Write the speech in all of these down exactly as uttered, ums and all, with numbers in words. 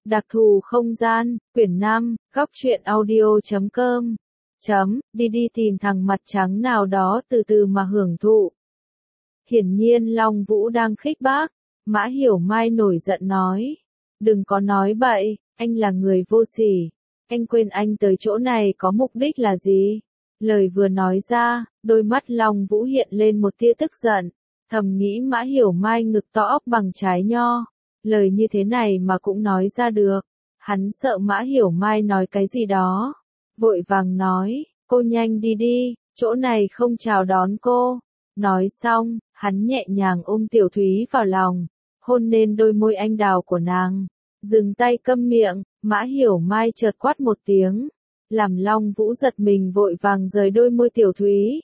Đặc thù không gian, quyển năm, góc truyện audio chấm com. Chấm, đi đi tìm thằng mặt trắng nào đó từ từ mà hưởng thụ. Hiển nhiên Long Vũ đang khích bác, Mã Hiểu Mai nổi giận nói. Đừng có nói bậy, anh là người vô sỉ. Anh quên anh tới chỗ này có mục đích là gì? Lời vừa nói ra, đôi mắt Long Vũ hiện lên một tia tức giận. Thầm nghĩ Mã Hiểu Mai ngực to óc bằng trái nho. Lời như thế này mà cũng nói ra được. Hắn sợ Mã Hiểu Mai nói cái gì đó. Vội vàng nói, cô nhanh đi đi, chỗ này không chào đón cô. Nói xong, hắn nhẹ nhàng ôm Tiểu Thúy vào lòng, hôn lên đôi môi anh đào của nàng. Dừng tay câm miệng, Mã Hiểu Mai chợt quát một tiếng. Làm Long Vũ giật mình vội vàng rời đôi môi Tiểu Thúy.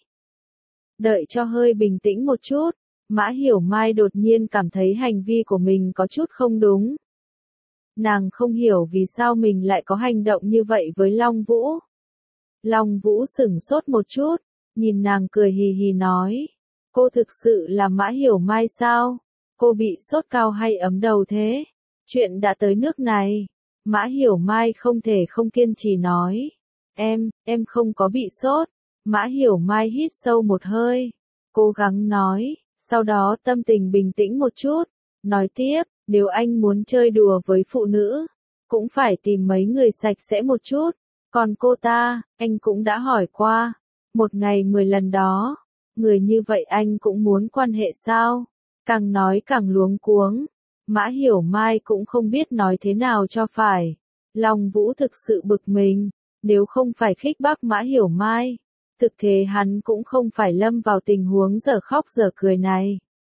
Đợi cho hơi bình tĩnh một chút, Mã Hiểu Mai đột nhiên cảm thấy hành vi của mình có chút không đúng. Nàng không hiểu vì sao mình lại có hành động như vậy với Long Vũ. Long Vũ sửng sốt một chút, nhìn nàng cười hì hì nói. Cô thực sự là Mã Hiểu Mai sao? Cô bị sốt cao hay ấm đầu thế? Chuyện đã tới nước này. Mã Hiểu Mai không thể không kiên trì nói. Em, em không có bị sốt. Mã Hiểu Mai hít sâu một hơi. Cố gắng nói, sau đó tâm tình bình tĩnh một chút. Nói tiếp, nếu anh muốn chơi đùa với phụ nữ, cũng phải tìm mấy người sạch sẽ một chút. Còn cô ta, anh cũng đã hỏi qua. Một ngày mười lần đó. Người như vậy anh cũng muốn quan hệ sao? Càng nói càng luống cuống. Mã Hiểu Mai cũng không biết nói thế nào cho phải. Long Vũ thực sự bực mình. Nếu không phải khích bác Mã Hiểu Mai, thực thế hắn cũng không phải lâm vào tình huống dở khóc dở cười này.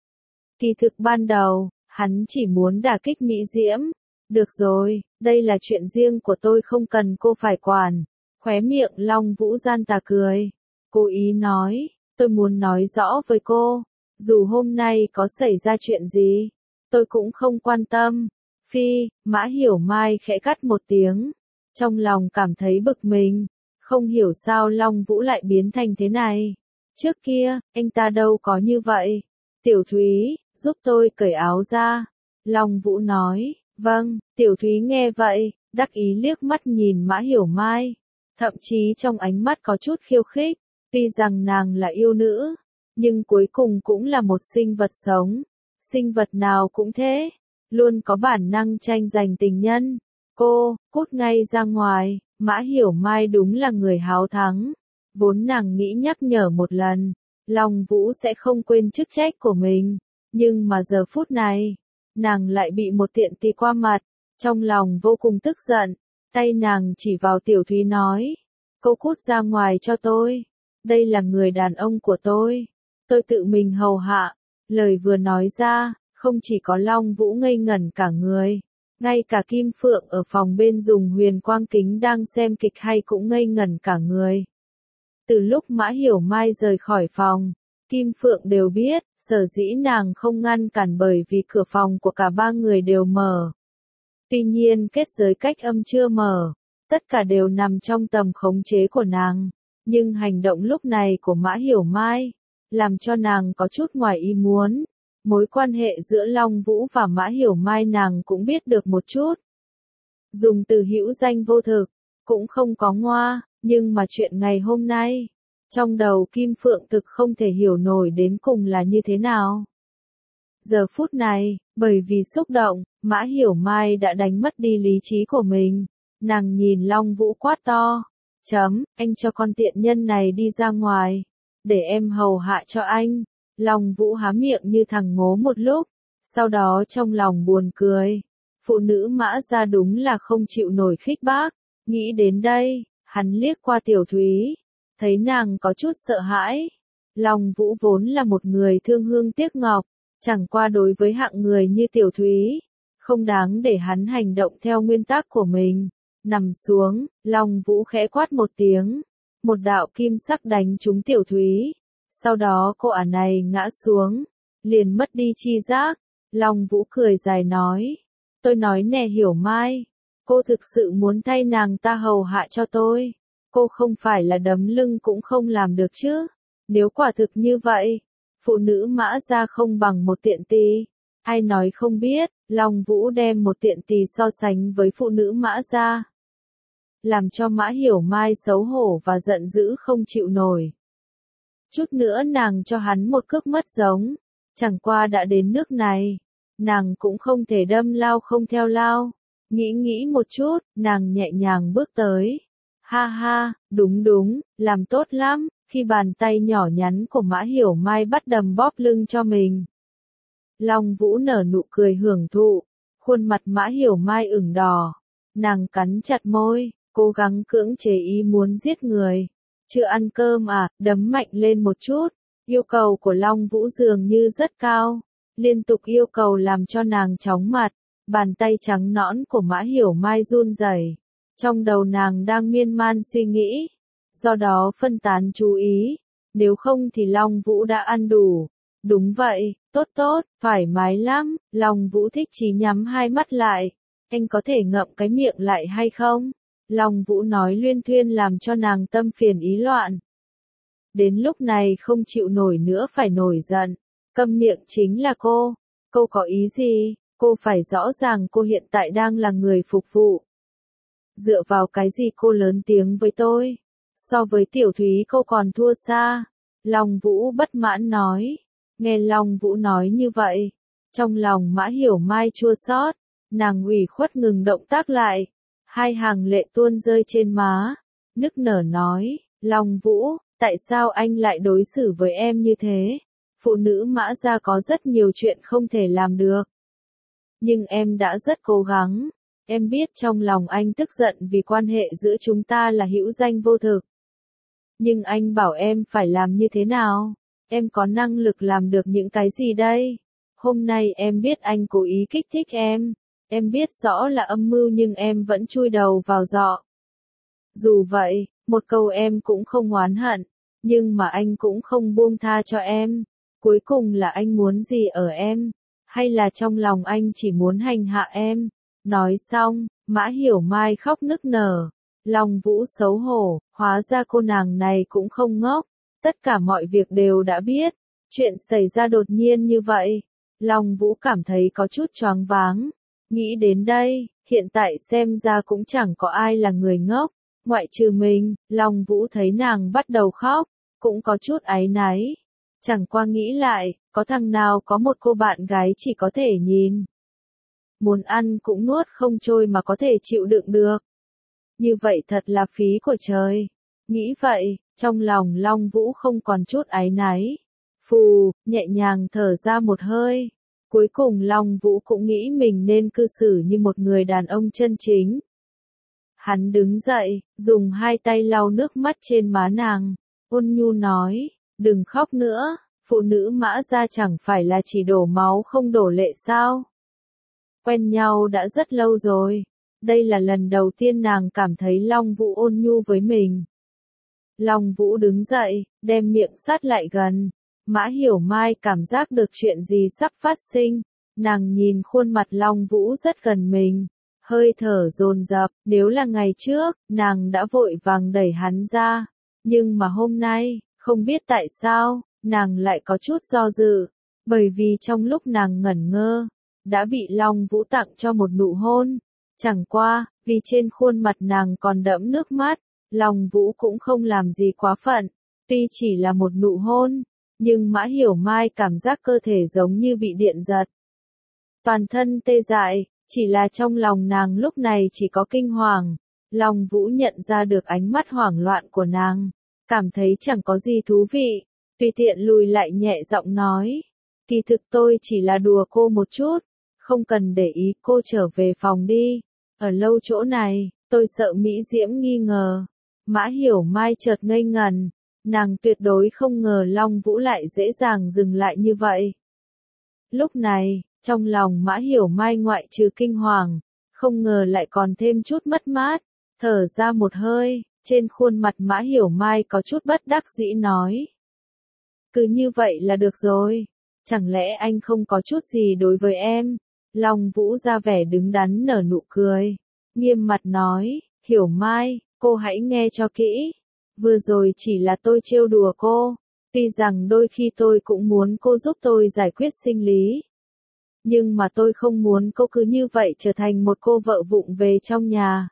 Kỳ thực ban đầu, hắn chỉ muốn đả kích Mỹ Diễm. Được rồi, đây là chuyện riêng của tôi không cần cô phải quản. Khóe miệng Long Vũ gian tà cười. Cố ý nói, tôi muốn nói rõ với cô. Dù hôm nay có xảy ra chuyện gì, tôi cũng không quan tâm. Phi, Mã Hiểu Mai khẽ cắt một tiếng. Trong lòng cảm thấy bực mình. Không hiểu sao Long Vũ lại biến thành thế này. Trước kia, anh ta đâu có như vậy. Tiểu Thúy, giúp tôi cởi áo ra. Long Vũ nói, vâng. Tiểu Thúy nghe vậy, đắc ý liếc mắt nhìn Mã Hiểu Mai. Thậm chí trong ánh mắt có chút khiêu khích. Tuy rằng nàng là yêu nữ, nhưng cuối cùng cũng là một sinh vật sống. Sinh vật nào cũng thế, luôn có bản năng tranh giành tình nhân. Cô, cút ngay ra ngoài. Mã Hiểu Mai đúng là người háo thắng. Vốn nàng nghĩ nhắc nhở một lần, Long Vũ sẽ không quên chức trách của mình. Nhưng mà giờ phút này, nàng lại bị một tiện tì qua mặt. Trong lòng vô cùng tức giận, tay nàng chỉ vào Tiểu Thúy nói. Cô cút ra ngoài cho tôi. Đây là người đàn ông của tôi. Tôi tự mình hầu hạ. Lời vừa nói ra, không chỉ có Long Vũ ngây ngẩn cả người. Ngay cả Kim Phượng ở phòng bên dùng huyền quang kính đang xem kịch hay cũng ngây ngẩn cả người. Từ lúc Mã Hiểu Mai rời khỏi phòng, Kim Phượng đều biết, sở dĩ nàng không ngăn cản bởi vì cửa phòng của cả ba người đều mở. Tuy nhiên kết giới cách âm chưa mở, tất cả đều nằm trong tầm khống chế của nàng. Nhưng hành động lúc này của Mã Hiểu Mai, làm cho nàng có chút ngoài ý muốn. Mối quan hệ giữa Long Vũ và Mã Hiểu Mai nàng cũng biết được một chút. Dùng từ hữu danh vô thực, cũng không có ngoa, nhưng mà chuyện ngày hôm nay, trong đầu Kim Phượng thực không thể hiểu nổi đến cùng là như thế nào. Giờ phút này, bởi vì xúc động, Mã Hiểu Mai đã đánh mất đi lý trí của mình. Nàng nhìn Long Vũ quát to. Chấm, anh cho con tiện nhân này đi ra ngoài. Để em hầu hạ cho anh. Long Vũ há miệng như thằng ngố một lúc. Sau đó trong lòng buồn cười. Phụ nữ Mã ra đúng là không chịu nổi khích bác. Nghĩ đến đây, hắn liếc qua Tiểu Thúy. Thấy nàng có chút sợ hãi. Long Vũ vốn là một người thương hương tiếc ngọc. Chẳng qua đối với hạng người như Tiểu Thúy, không đáng để hắn hành động theo nguyên tắc của mình. Nằm xuống, Long Vũ khẽ quát một tiếng. Một đạo kim sắc đánh trúng Tiểu Thúy. Sau đó cô ả này ngã xuống. Liền mất đi chi giác. Long Vũ cười dài nói. Tôi nói nè Hiểu Mai. Cô thực sự muốn thay nàng ta hầu hạ cho tôi. Cô không phải là đấm lưng cũng không làm được chứ. Nếu quả thực như vậy, phụ nữ Mã ra không bằng một tiện tì. Ai nói không biết, Long Vũ đem một tiện tỳ so sánh với phụ nữ Mã gia, làm cho Mã Hiểu Mai xấu hổ và giận dữ không chịu nổi. Chút nữa nàng cho hắn một cước mất giống, chẳng qua đã đến nước này, nàng cũng không thể đâm lao không theo lao. Nghĩ nghĩ một chút, nàng nhẹ nhàng bước tới. Ha ha, đúng đúng, làm tốt lắm, khi bàn tay nhỏ nhắn của Mã Hiểu Mai bắt đầm bóp lưng cho mình. Long Vũ nở nụ cười hưởng thụ, khuôn mặt Mã Hiểu Mai ửng đỏ. Nàng cắn chặt môi, cố gắng cưỡng chế ý muốn giết người. Chưa ăn cơm à, đấm mạnh lên một chút. Yêu cầu của Long Vũ dường như rất cao, liên tục yêu cầu làm cho nàng chóng mặt. Bàn tay trắng nõn của Mã Hiểu Mai run rẩy, trong đầu nàng đang miên man suy nghĩ, do đó phân tán chú ý, nếu không thì Long Vũ đã ăn đủ. Đúng vậy, tốt tốt, thoải mái lắm. Long Vũ thích chí nhắm hai mắt lại. Anh có thể ngậm cái miệng lại hay không? Long Vũ nói luyên thuyên làm cho nàng tâm phiền ý loạn. Đến lúc này không chịu nổi nữa phải nổi giận. Câm miệng chính là cô. Cô có ý gì? Cô phải rõ ràng cô hiện tại đang là người phục vụ. Dựa vào cái gì cô lớn tiếng với tôi? So với Tiểu Thúy cô còn thua xa. Long Vũ bất mãn nói. Nghe Long Vũ nói như vậy, trong lòng Mã Hiểu Mai chua xót, nàng ủy khuất ngừng động tác lại, hai hàng lệ tuôn rơi trên má, nức nở nói, Long Vũ, tại sao anh lại đối xử với em như thế? Phụ nữ Mã gia có rất nhiều chuyện không thể làm được. Nhưng em đã rất cố gắng, em biết trong lòng anh tức giận vì quan hệ giữa chúng ta là hữu danh vô thực. Nhưng anh bảo em phải làm như thế nào? Em có năng lực làm được những cái gì đây? Hôm nay em biết anh cố ý kích thích em. Em biết rõ là âm mưu nhưng em vẫn chui đầu vào giọ. Dù vậy, một câu em cũng không oán hận. Nhưng mà anh cũng không buông tha cho em. Cuối cùng là anh muốn gì ở em? Hay là trong lòng anh chỉ muốn hành hạ em? Nói xong, Mã Hiểu Mai khóc nức nở. Long Vũ xấu hổ, hóa ra cô nàng này cũng không ngốc. Tất cả mọi việc đều đã biết. Chuyện xảy ra đột nhiên như vậy. Long Vũ cảm thấy có chút choáng váng. Nghĩ đến đây, hiện tại xem ra cũng chẳng có ai là người ngốc. Ngoại trừ mình, Long Vũ thấy nàng bắt đầu khóc. Cũng có chút áy náy. Chẳng qua nghĩ lại, có thằng nào có một cô bạn gái chỉ có thể nhìn. Muốn ăn cũng nuốt không trôi mà có thể chịu đựng được. Như vậy thật là phí của trời. Nghĩ vậy, trong lòng Long Vũ không còn chút áy náy. Phù, nhẹ nhàng thở ra một hơi. Cuối cùng Long Vũ cũng nghĩ mình nên cư xử như một người đàn ông chân chính. Hắn đứng dậy, dùng hai tay lau nước mắt trên má nàng. Ôn nhu nói, đừng khóc nữa, phụ nữ Mã gia chẳng phải là chỉ đổ máu không đổ lệ sao? Quen nhau đã rất lâu rồi. Đây là lần đầu tiên nàng cảm thấy Long Vũ ôn nhu với mình. Long Vũ đứng dậy, đem miệng sát lại gần. Mã Hiểu Mai cảm giác được chuyện gì sắp phát sinh. Nàng nhìn khuôn mặt Long Vũ rất gần mình. Hơi thở dồn dập, nếu là ngày trước, nàng đã vội vàng đẩy hắn ra. Nhưng mà hôm nay, không biết tại sao, nàng lại có chút do dự. Bởi vì trong lúc nàng ngẩn ngơ, đã bị Long Vũ tặng cho một nụ hôn. Chẳng qua, vì trên khuôn mặt nàng còn đẫm nước mắt, Long Vũ cũng không làm gì quá phận. Tuy chỉ là một nụ hôn, nhưng Mã Hiểu Mai cảm giác cơ thể giống như bị điện giật. Toàn thân tê dại, chỉ là trong lòng nàng lúc này chỉ có kinh hoàng. Long Vũ nhận ra được ánh mắt hoảng loạn của nàng, cảm thấy chẳng có gì thú vị, tùy tiện lùi lại nhẹ giọng nói. Kỳ thực tôi chỉ là đùa cô một chút, không cần để ý, cô trở về phòng đi. Ở lâu chỗ này, tôi sợ Mỹ Diễm nghi ngờ. Mã Hiểu Mai chợt ngây ngần, nàng tuyệt đối không ngờ Long Vũ lại dễ dàng dừng lại như vậy. Lúc này, trong lòng Mã Hiểu Mai ngoại trừ kinh hoàng, không ngờ lại còn thêm chút mất mát, thở ra một hơi, trên khuôn mặt Mã Hiểu Mai có chút bất đắc dĩ nói. Cứ như vậy là được rồi, chẳng lẽ anh không có chút gì đối với em? Long Vũ ra vẻ đứng đắn nở nụ cười, nghiêm mặt nói, Hiểu Mai, cô hãy nghe cho kỹ, vừa rồi chỉ là tôi trêu đùa cô, tuy rằng đôi khi tôi cũng muốn cô giúp tôi giải quyết sinh lý. Nhưng mà tôi không muốn cô cứ như vậy trở thành một cô vợ vụng về trong nhà.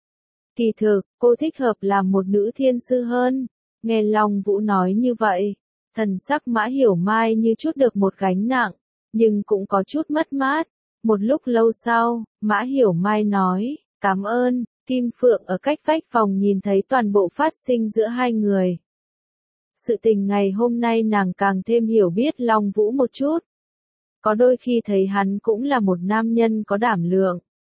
Kỳ thực, cô thích hợp làm một nữ thiên sư hơn. Nghe Long Vũ nói như vậy, thần sắc Mã Hiểu Mai như chút được một gánh nặng, nhưng cũng có chút mất mát. Một lúc lâu sau, Mã Hiểu Mai nói, cảm ơn. Kim Phượng ở cách vách phòng nhìn thấy toàn bộ phát sinh giữa hai người. Sự tình ngày hôm nay nàng càng thêm hiểu biết Long Vũ một chút. Có đôi khi thấy hắn cũng là một nam nhân có đảm lượng.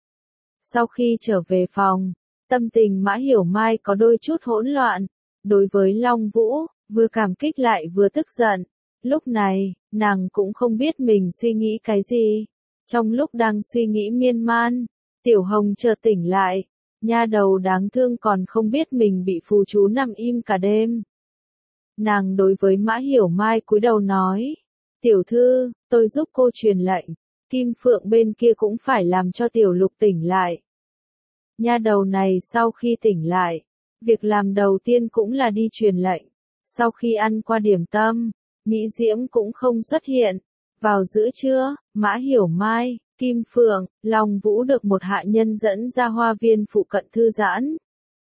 Sau khi trở về phòng, tâm tình Mã Hiểu Mai có đôi chút hỗn loạn. Đối với Long Vũ, vừa cảm kích lại vừa tức giận. Lúc này, nàng cũng không biết mình suy nghĩ cái gì. Trong lúc đang suy nghĩ miên man, Tiểu Hồng chợt tỉnh lại. Nha đầu đáng thương còn không biết mình bị phù chú nằm im cả đêm. Nàng đối với Mã Hiểu Mai cúi đầu nói, tiểu thư, tôi giúp cô truyền lệnh, Kim Phượng bên kia cũng phải làm cho Tiểu Lục tỉnh lại. Nha đầu này sau khi tỉnh lại, việc làm đầu tiên cũng là đi truyền lệnh. Sau khi ăn qua điểm tâm, Mỹ Diễm cũng không xuất hiện. Vào giữa trưa, Mã Hiểu Mai, Kim Phượng, Long Vũ được một hạ nhân dẫn ra hoa viên phụ cận thư giãn.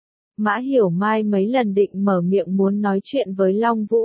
Mã Hiểu Mai mấy lần định mở miệng muốn nói chuyện với Long Vũ.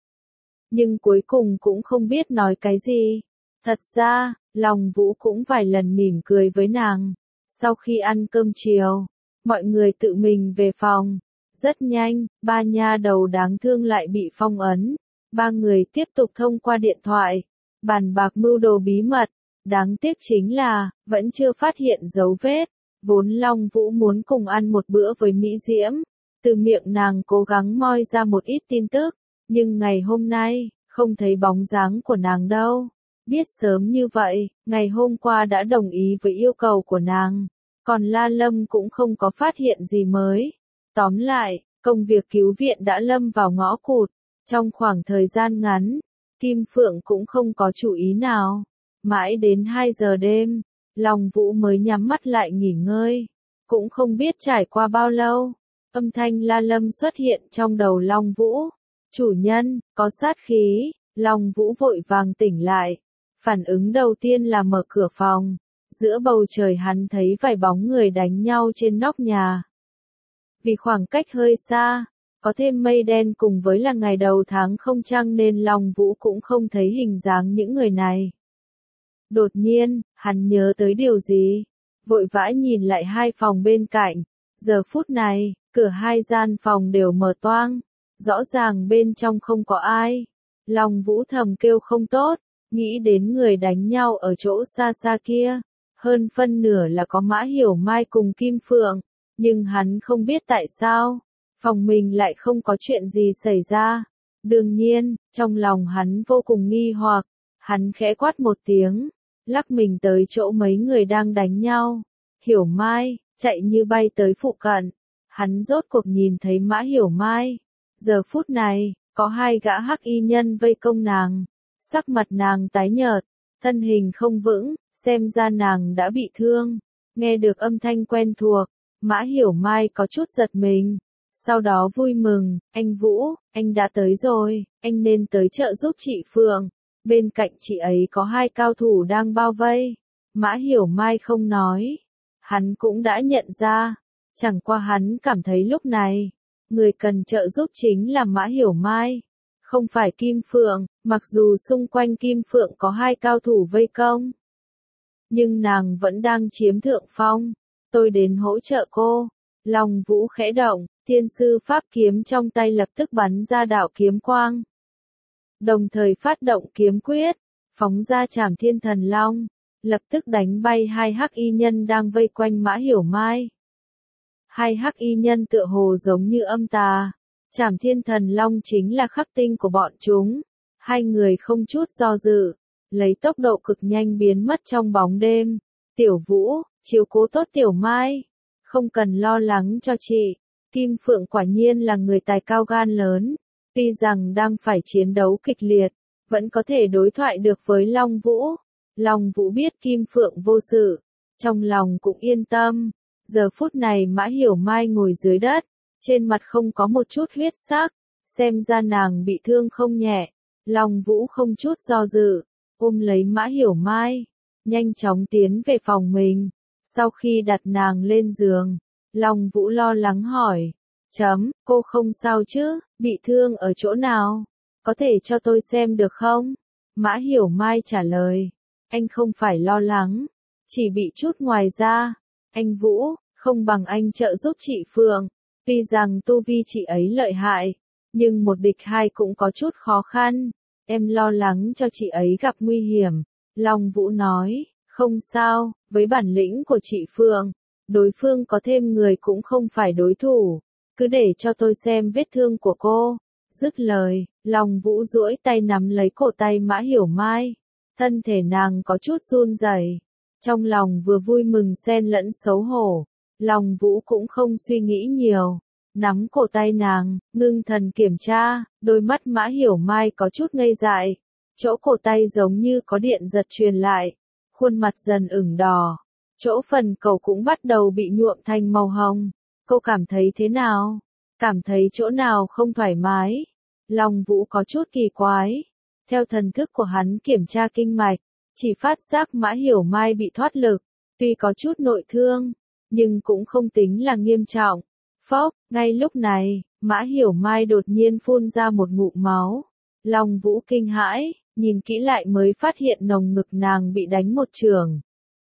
Nhưng cuối cùng cũng không biết nói cái gì. Thật ra, Long Vũ cũng vài lần mỉm cười với nàng. Sau khi ăn cơm chiều, mọi người tự mình về phòng. Rất nhanh, ba nha đầu đáng thương lại bị phong ấn. Ba người tiếp tục thông qua điện thoại, bàn bạc mưu đồ bí mật. Đáng tiếc chính là, vẫn chưa phát hiện dấu vết. Vốn Long Vũ muốn cùng ăn một bữa với Mỹ Diễm. Từ miệng nàng cố gắng moi ra một ít tin tức. Nhưng ngày hôm nay, không thấy bóng dáng của nàng đâu. Biết sớm như vậy, ngày hôm qua đã đồng ý với yêu cầu của nàng. Còn La Lâm cũng không có phát hiện gì mới. Tóm lại, công việc cứu viện đã lâm vào ngõ cụt. Trong khoảng thời gian ngắn, Kim Phượng cũng không có chủ ý nào. Mãi đến hai giờ đêm, Long Vũ mới nhắm mắt lại nghỉ ngơi. Cũng không biết trải qua bao lâu, âm thanh La Lâm xuất hiện trong đầu Long Vũ. Chủ nhân, có sát khí. Long Vũ vội vàng tỉnh lại. Phản ứng đầu tiên là mở cửa phòng. Giữa bầu trời hắn thấy vài bóng người đánh nhau trên nóc nhà. Vì khoảng cách hơi xa, có thêm mây đen cùng với là ngày đầu tháng không trăng nên Long Vũ cũng không thấy hình dáng những người này. Đột nhiên, hắn nhớ tới điều gì. Vội vã nhìn lại hai phòng bên cạnh. Giờ phút này, cửa hai gian phòng đều mở toang. Rõ ràng bên trong không có ai. Long Vũ thầm kêu không tốt. Nghĩ đến người đánh nhau ở chỗ xa xa kia. Hơn phân nửa là có Mã Hiểu Mai cùng Kim Phượng. Nhưng hắn không biết tại sao. Phòng mình lại không có chuyện gì xảy ra. Đương nhiên, trong lòng hắn vô cùng nghi hoặc. Hắn khẽ quát một tiếng. Lắc mình tới chỗ mấy người đang đánh nhau. Hiểu Mai, chạy như bay tới phụ cận. Hắn rốt cuộc nhìn thấy Mã Hiểu Mai. Giờ phút này, có hai gã hắc y nhân vây công nàng. Sắc mặt nàng tái nhợt, thân hình không vững, xem ra nàng đã bị thương. Nghe được âm thanh quen thuộc, Mã Hiểu Mai có chút giật mình. Sau đó vui mừng, anh Vũ, anh đã tới rồi, anh nên tới trợ giúp chị Phượng. Bên cạnh chị ấy có hai cao thủ đang bao vây. Mã Hiểu Mai không nói. Hắn cũng đã nhận ra. Chẳng qua hắn cảm thấy lúc này, người cần trợ giúp chính là Mã Hiểu Mai. Không phải Kim Phượng, mặc dù xung quanh Kim Phượng có hai cao thủ vây công. Nhưng nàng vẫn đang chiếm thượng phong. Tôi đến hỗ trợ cô. Long Vũ khẽ động, thiên sư pháp kiếm trong tay lập tức bắn ra đạo kiếm quang. Đồng thời phát động kiếm quyết, phóng ra Trảm Thiên Thần Long, lập tức đánh bay hai hắc y nhân đang vây quanh Mã Hiểu Mai. Hai hắc y nhân tựa hồ giống như âm tà. Trảm Thiên Thần Long chính là khắc tinh của bọn chúng. Hai người không chút do dự, lấy tốc độ cực nhanh biến mất trong bóng đêm. Tiểu Vũ, chiếu cố tốt Tiểu Mai. Không cần lo lắng cho chị. Kim Phượng quả nhiên là người tài cao gan lớn. Tuy rằng đang phải chiến đấu kịch liệt, vẫn có thể đối thoại được với Long Vũ. Long Vũ biết Kim Phượng vô sự, trong lòng cũng yên tâm. Giờ phút này Mã Hiểu Mai ngồi dưới đất, trên mặt không có một chút huyết sắc, xem ra nàng bị thương không nhẹ. Long Vũ không chút do dự, ôm lấy Mã Hiểu Mai, nhanh chóng tiến về phòng mình. Sau khi đặt nàng lên giường, Long Vũ lo lắng hỏi, chấm, cô không sao chứ, bị thương ở chỗ nào? Có thể cho tôi xem được không? Mã Hiểu Mai trả lời, anh không phải lo lắng, chỉ bị chút ngoài da. Anh Vũ, không bằng anh trợ giúp chị Phượng. Tuy rằng tu vi chị ấy lợi hại, nhưng một địch hai cũng có chút khó khăn. Em lo lắng cho chị ấy gặp nguy hiểm. Long Vũ nói, không sao, với bản lĩnh của chị Phượng, đối phương có thêm người cũng không phải đối thủ. Cứ để cho tôi xem vết thương của cô. Dứt lời, Long Vũ duỗi tay nắm lấy cổ tay Mã Hiểu Mai. Thân thể nàng có chút run rẩy, trong lòng vừa vui mừng xen lẫn xấu hổ. Long Vũ cũng không suy nghĩ nhiều, nắm cổ tay nàng, ngưng thần kiểm tra. Đôi mắt Mã Hiểu Mai có chút ngây dại, chỗ cổ tay giống như có điện giật truyền lại, khuôn mặt dần ửng đỏ, chỗ phần cầu cũng bắt đầu bị nhuộm thành màu hồng. Cô cảm thấy thế nào? Cảm thấy chỗ nào không thoải mái? Long Vũ có chút kỳ quái. Theo thần thức của hắn kiểm tra kinh mạch, chỉ phát giác Mã Hiểu Mai bị thoát lực, tuy có chút nội thương, nhưng cũng không tính là nghiêm trọng. Phốc, ngay lúc này, Mã Hiểu Mai đột nhiên phun ra một ngụm máu. Long Vũ kinh hãi, nhìn kỹ lại mới phát hiện nồng ngực nàng bị đánh một chưởng.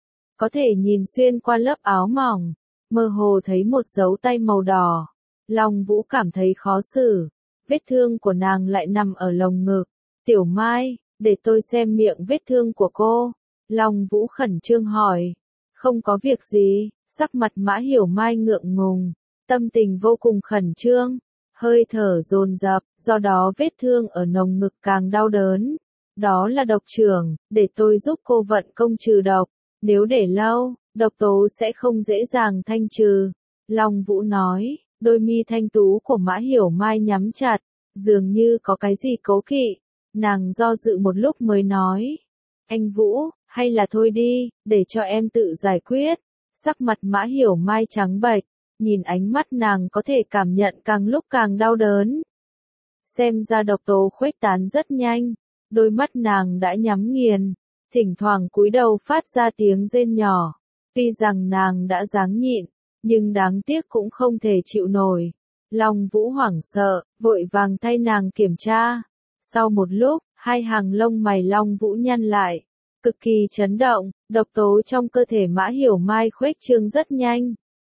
Có thể nhìn xuyên qua lớp áo mỏng, mơ hồ thấy một dấu tay màu đỏ. Long Vũ cảm thấy khó xử, vết thương của nàng lại nằm ở lồng ngực. Tiểu Mai, để tôi xem miệng vết thương của cô. Long Vũ khẩn trương hỏi. Không có việc gì, sắc mặt Mã Hiểu Mai ngượng ngùng, tâm tình vô cùng khẩn trương, hơi thở dồn dập, do đó vết thương ở lồng ngực càng đau đớn. Đó là độc chưởng, để tôi giúp cô vận công trừ độc, nếu để lâu, độc tố sẽ không dễ dàng thanh trừ. Long Vũ nói, đôi mi thanh tú của Mã Hiểu Mai nhắm chặt, dường như có cái gì cố kỵ. Nàng do dự một lúc mới nói, anh Vũ, hay là thôi đi, để cho em tự giải quyết. Sắc mặt Mã Hiểu Mai trắng bệch, nhìn ánh mắt nàng có thể cảm nhận càng lúc càng đau đớn. Xem ra độc tố khuếch tán rất nhanh, đôi mắt nàng đã nhắm nghiền, thỉnh thoảng cúi đầu phát ra tiếng rên nhỏ. Tuy rằng nàng đã ráng nhịn, nhưng đáng tiếc cũng không thể chịu nổi. Long Vũ hoảng sợ, vội vàng thay nàng kiểm tra. Sau một lúc, hai hàng lông mày Long Vũ nhăn lại, cực kỳ chấn động, độc tố trong cơ thể Mã Hiểu Mai khuếch trương rất nhanh.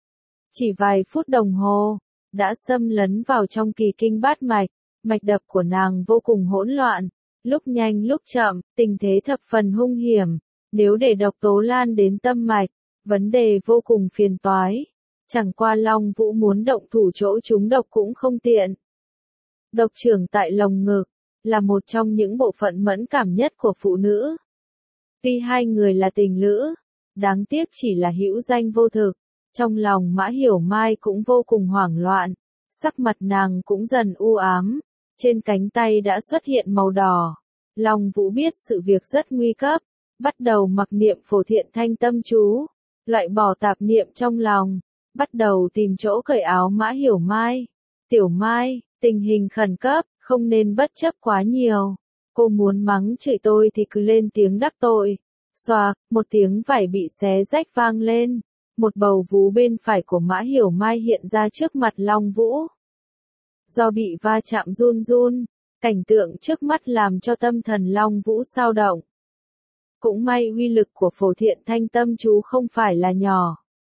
Chỉ vài phút đồng hồ, đã xâm lấn vào trong kỳ kinh bát mạch, mạch đập của nàng vô cùng hỗn loạn, lúc nhanh lúc chậm, tình thế thập phần hung hiểm. Nếu để độc tố lan đến tâm mạch, vấn đề vô cùng phiền toái. Chẳng qua Long Vũ muốn động thủ chỗ chúng độc cũng không tiện. Độc chưởng tại lồng ngực là một trong những bộ phận mẫn cảm nhất của phụ nữ. Tuy hai người là tình lữ, đáng tiếc chỉ là hữu danh vô thực. Trong lòng Mã Hiểu Mai cũng vô cùng hoảng loạn, sắc mặt nàng cũng dần u ám, trên cánh tay đã xuất hiện màu đỏ. Long Vũ biết sự việc rất nguy cấp, bắt đầu mặc niệm Phổ Thiện Thanh Tâm chú, loại bỏ tạp niệm trong lòng, bắt đầu tìm chỗ cởi áo Mã Hiểu Mai. Tiểu Mai, tình hình khẩn cấp, không nên bất chấp quá nhiều. Cô muốn mắng chửi tôi thì cứ lên tiếng đắc tội. Xoạc, một tiếng vải bị xé rách vang lên. Một bầu vú bên phải của Mã Hiểu Mai hiện ra trước mặt Long Vũ. Do bị va chạm run run, cảnh tượng trước mắt làm cho tâm thần Long Vũ xao động. Cũng may uy lực của Phổ Thiện Thanh Tâm chú không phải là nhỏ.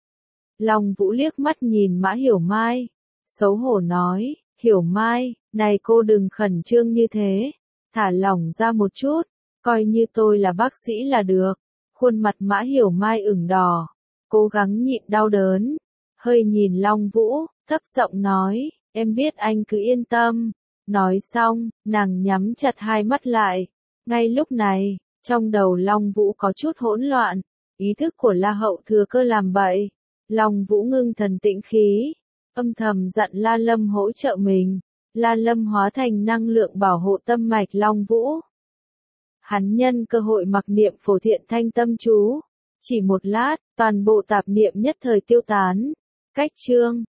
Long Vũ liếc mắt nhìn Mã Hiểu Mai, xấu hổ nói, Hiểu Mai, này cô đừng khẩn trương như thế, thả lỏng ra một chút, coi như tôi là bác sĩ là được. Khuôn mặt Mã Hiểu Mai ửng đỏ, cố gắng nhịn đau đớn, hơi nhìn Long Vũ, thấp giọng nói, em biết anh cứ yên tâm. Nói xong, nàng nhắm chặt hai mắt lại. Ngay lúc này, trong đầu Long Vũ có chút hỗn loạn, ý thức của La Hậu thừa cơ làm bậy. Long Vũ ngưng thần tĩnh khí, âm thầm dặn La Lâm hỗ trợ mình. La Lâm hóa thành năng lượng bảo hộ tâm mạch Long Vũ. Hắn nhân cơ hội mặc niệm Phổ Thiện Thanh Tâm chú. Chỉ một lát, toàn bộ tạp niệm nhất thời tiêu tán. Cách chương